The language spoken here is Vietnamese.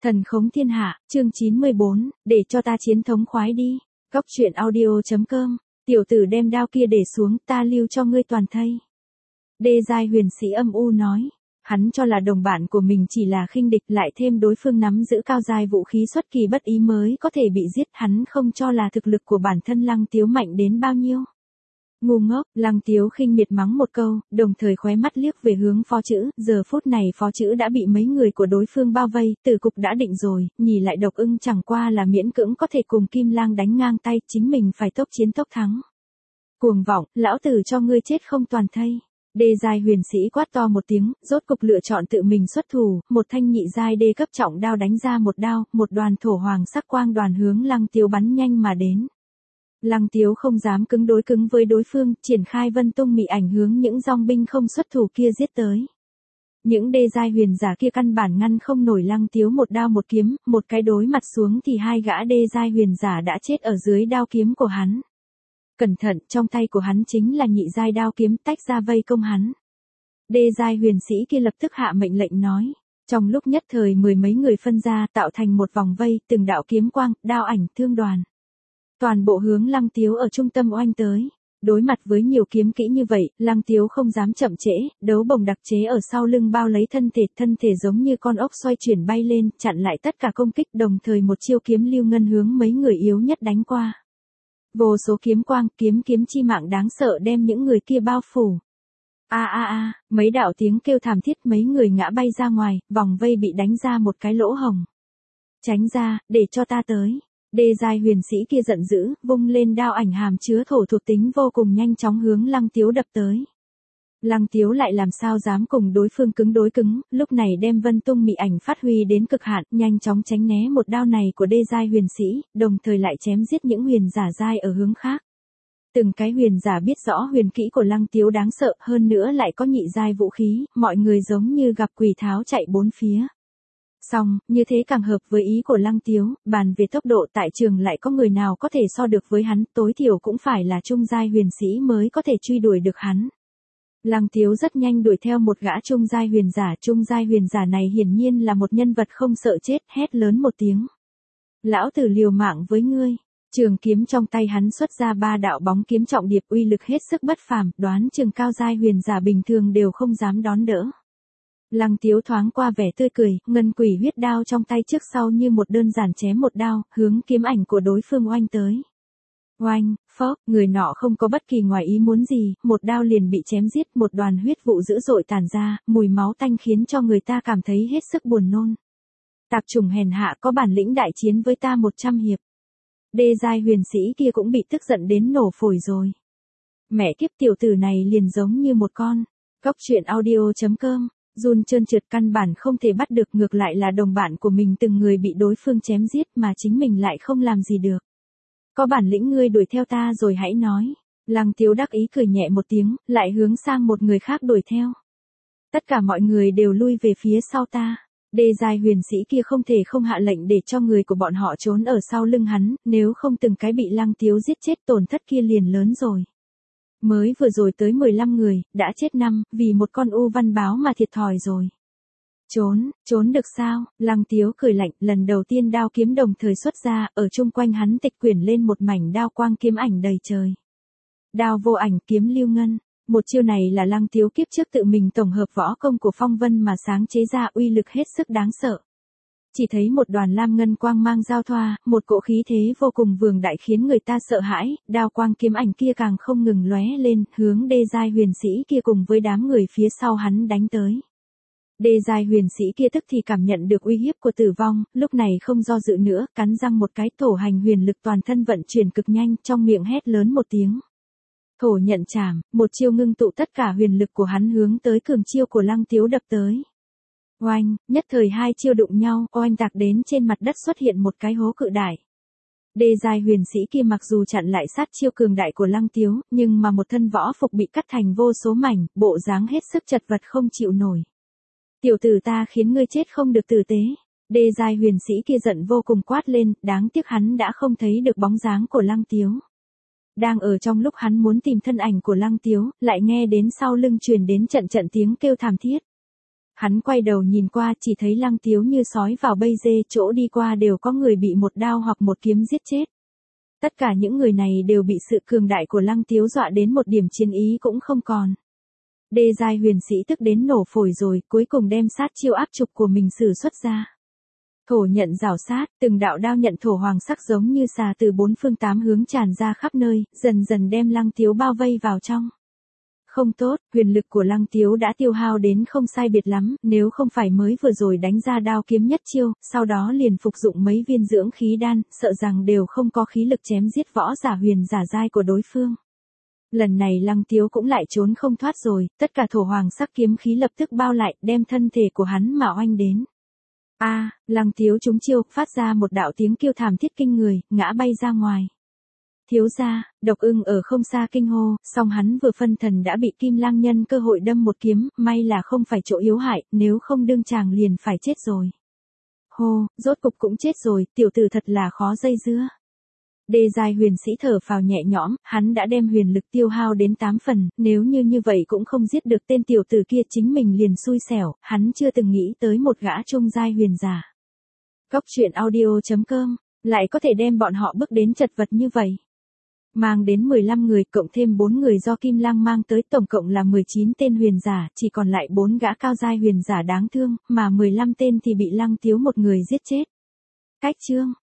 Thần khống thiên hạ, chương 94, để cho ta chiến thống khoái đi. Góc truyện audio.com, tiểu tử đem đao kia để xuống, ta lưu cho ngươi toàn thây. Đê giai huyền sĩ âm u nói, hắn cho là đồng bạn của mình chỉ là khinh địch, lại thêm đối phương nắm giữ cao giai vũ khí xuất kỳ bất ý mới có thể bị giết, hắn không cho là thực lực của bản thân Lăng Tiếu mạnh đến bao nhiêu. Ngu ngốc, Lăng Tiếu khinh miệt mắng một câu, đồng thời khóe mắt liếc về hướng Phó Chữ, giờ phút này Phó Chữ đã bị mấy người của đối phương bao vây, tử cục đã định rồi, nhì lại Độc Ưng chẳng qua là miễn cưỡng có thể cùng Kim Lang đánh ngang tay, chính mình phải tốc chiến tốc thắng. Cuồng vọng, lão tử cho ngươi chết không toàn thây. Đê giai huyền sĩ quát to một tiếng, rốt cục lựa chọn tự mình xuất thủ, một thanh nhị giai đê cấp trọng đao đánh ra một đao, một đoàn thổ hoàng sắc quang đoàn hướng Lăng Tiếu bắn nhanh mà đến. Lăng Tiếu không dám cứng đối cứng với đối phương, triển khai vân tung mị ảnh hướng những dòng binh không xuất thủ kia giết tới. Những đê giai huyền giả kia căn bản ngăn không nổi Lăng Tiếu một đao một kiếm, một cái đối mặt xuống thì hai gã đê giai huyền giả đã chết ở dưới đao kiếm của hắn. Cẩn thận, trong tay của hắn chính là nhị giai đao kiếm, tách ra vây công hắn. Đê giai huyền sĩ kia lập tức hạ mệnh lệnh nói. Trong lúc nhất thời mười mấy người phân ra, tạo thành một vòng vây, từng đạo kiếm quang, đao ảnh, thương đoàn. Toàn bộ hướng Lăng Tiếu ở trung tâm oanh tới. Đối mặt với nhiều kiếm kỹ như vậy, Lăng Tiếu không dám chậm trễ, đấu bồng đặc chế ở sau lưng bao lấy thân thể giống như con ốc xoay chuyển bay lên, chặn lại tất cả công kích, đồng thời một chiêu kiếm lưu ngân hướng mấy người yếu nhất đánh qua. Vô số kiếm quang, kiếm chi mạng đáng sợ đem những người kia bao phủ. Mấy đạo tiếng kêu thảm thiết, mấy người ngã bay ra ngoài, vòng vây bị đánh ra một cái lỗ hồng. Tránh ra, để cho ta tới. Đê giai huyền sĩ kia giận dữ, vung lên đao ảnh hàm chứa thổ thuộc tính vô cùng nhanh chóng hướng Lăng Tiếu đập tới. Lăng Tiếu lại làm sao dám cùng đối phương cứng đối cứng, lúc này đem vân tung mị ảnh phát huy đến cực hạn, nhanh chóng tránh né một đao này của đê giai huyền sĩ, đồng thời lại chém giết những huyền giả giai ở hướng khác. Từng cái huyền giả biết rõ huyền kỹ của Lăng Tiếu đáng sợ, hơn nữa lại có nhị giai vũ khí, mọi người giống như gặp quỷ tháo chạy bốn phía. Xong, như thế càng hợp với ý của Lăng Tiếu, bàn về tốc độ tại trường lại có người nào có thể so được với hắn, tối thiểu cũng phải là trung giai huyền sĩ mới có thể truy đuổi được hắn. Lăng Tiếu rất nhanh đuổi theo một gã trung giai huyền giả này hiển nhiên là một nhân vật không sợ chết, hét lớn một tiếng. Lão tử liều mạng với ngươi. Trường kiếm trong tay hắn xuất ra ba đạo bóng kiếm trọng điệp, uy lực hết sức bất phàm, đoán chừng cao giai huyền giả bình thường đều không dám đón đỡ. Lăng Tiếu thoáng qua vẻ tươi cười, ngân quỷ huyết đao trong tay trước sau như một đơn giản chém một đao, hướng kiếm ảnh của đối phương oanh tới. Oanh, phốc, người nọ không có bất kỳ ngoài ý muốn gì, một đao liền bị chém giết, một đoàn huyết vụ dữ dội tản ra, mùi máu tanh khiến cho người ta cảm thấy hết sức buồn nôn. Tạp chủng hèn hạ, có bản lĩnh đại chiến với ta 100 hiệp. Đê giai huyền sĩ kia cũng bị tức giận đến nổ phổi rồi. Mẹ kiếp, tiểu tử này liền giống như một con. Góc truyện audio.com, run trơn trượt, căn bản không thể bắt được, ngược lại là đồng bạn của mình từng người bị đối phương chém giết mà chính mình lại không làm gì được. Có bản lĩnh ngươi đuổi theo ta rồi hãy nói. Lăng Tiếu đắc ý cười nhẹ một tiếng, lại hướng sang một người khác đuổi theo. Tất cả mọi người đều lui về phía sau ta. Đê giai huyền sĩ kia không thể không hạ lệnh để cho người của bọn họ trốn ở sau lưng hắn, nếu không từng cái bị Lăng Tiếu giết chết, tổn thất kia liền lớn rồi. Mới vừa rồi tới 15 người, đã chết 5, vì một con u văn báo mà thiệt thòi rồi. Trốn được sao? Lăng Tiếu cười lạnh, lần đầu tiên đao kiếm đồng thời xuất ra, ở chung quanh hắn tịch quyển lên một mảnh đao quang kiếm ảnh đầy trời. Đao vô ảnh, kiếm lưu ngân. Một chiêu này là Lăng Tiếu kiếp trước tự mình tổng hợp võ công của Phong Vân mà sáng chế ra, uy lực hết sức đáng sợ. Chỉ thấy một đoàn lam ngân quang mang giao thoa, một cỗ khí thế vô cùng vương đại khiến người ta sợ hãi, đao quang kiếm ảnh kia càng không ngừng lóe lên, hướng đê giai huyền sĩ kia cùng với đám người phía sau hắn đánh tới. Đê giai huyền sĩ kia tức thì cảm nhận được uy hiếp của tử vong, lúc này không do dự nữa, cắn răng một cái, thổ hành huyền lực toàn thân vận chuyển cực nhanh, trong miệng hét lớn một tiếng. Thổ nhận chảm, một chiêu ngưng tụ tất cả huyền lực của hắn hướng tới cường chiêu của Lăng Tiếu đập tới. Oanh, nhất thời hai chiêu đụng nhau, oanh tạc đến trên mặt đất xuất hiện một cái hố cự đại. Đê giai huyền sĩ kia mặc dù chặn lại sát chiêu cường đại của Lăng Tiếu, nhưng mà một thân võ phục bị cắt thành vô số mảnh, bộ dáng hết sức chật vật không chịu nổi. Tiểu tử, ta khiến ngươi chết không được tử tế. Đê giai huyền sĩ kia giận vô cùng quát lên, đáng tiếc hắn đã không thấy được bóng dáng của Lăng Tiếu. Đang ở trong lúc hắn muốn tìm thân ảnh của Lăng Tiếu, lại nghe đến sau lưng truyền đến trận tiếng kêu thảm thiết. Hắn quay đầu nhìn qua chỉ thấy Lăng Tiếu như sói vào bầy dê, chỗ đi qua đều có người bị một đao hoặc một kiếm giết chết. Tất cả những người này đều bị sự cường đại của Lăng Tiếu dọa đến một điểm chiến ý cũng không còn. Đê giai huyền sĩ tức đến nổ phổi rồi, cuối cùng đem sát chiêu áp trục của mình sử xuất ra. Thổ nhận rảo sát, từng đạo đao nhận thổ hoàng sắc giống như xà từ bốn phương tám hướng tràn ra khắp nơi, dần dần đem Lăng Tiếu bao vây vào trong. Không tốt, huyền lực của Lăng Tiếu đã tiêu hao đến không sai biệt lắm, nếu không phải mới vừa rồi đánh ra đao kiếm nhất chiêu, sau đó liền phục dụng mấy viên dưỡng khí đan, sợ rằng đều không có khí lực chém giết võ giả huyền giả giai của đối phương. Lần này Lăng Tiếu cũng lại trốn không thoát rồi, tất cả thổ hoàng sắc kiếm khí lập tức bao lại, đem thân thể của hắn mà oanh đến. Lăng Tiếu trúng chiêu, phát ra một đạo tiếng kêu thảm thiết kinh người, ngã bay ra ngoài. Thiếu gia, Độc Ưng ở không xa kinh hô, song hắn vừa phân thần đã bị Kim Lang nhân cơ hội đâm một kiếm, may là không phải chỗ yếu hại, nếu không đương chàng liền phải chết rồi. Hô, rốt cục cũng chết rồi, tiểu tử thật là khó dây dưa. Đê giai huyền sĩ thở phào nhẹ nhõm, hắn đã đem huyền lực tiêu hao đến 8 phần, nếu như vậy cũng không giết được tên tiểu tử kia chính mình liền xui xẻo, hắn chưa từng nghĩ tới một gã trung giai huyền giả. Cóc truyện audio.com, lại có thể đem bọn họ bước đến chật vật như vậy. Mang đến 15 người, cộng thêm 4 người do Kim Lang mang tới, tổng cộng là 19 tên huyền giả, chỉ còn lại 4 gã cao giai huyền giả đáng thương, mà 15 tên thì bị Lăng Tiếu một người giết chết. Cách chương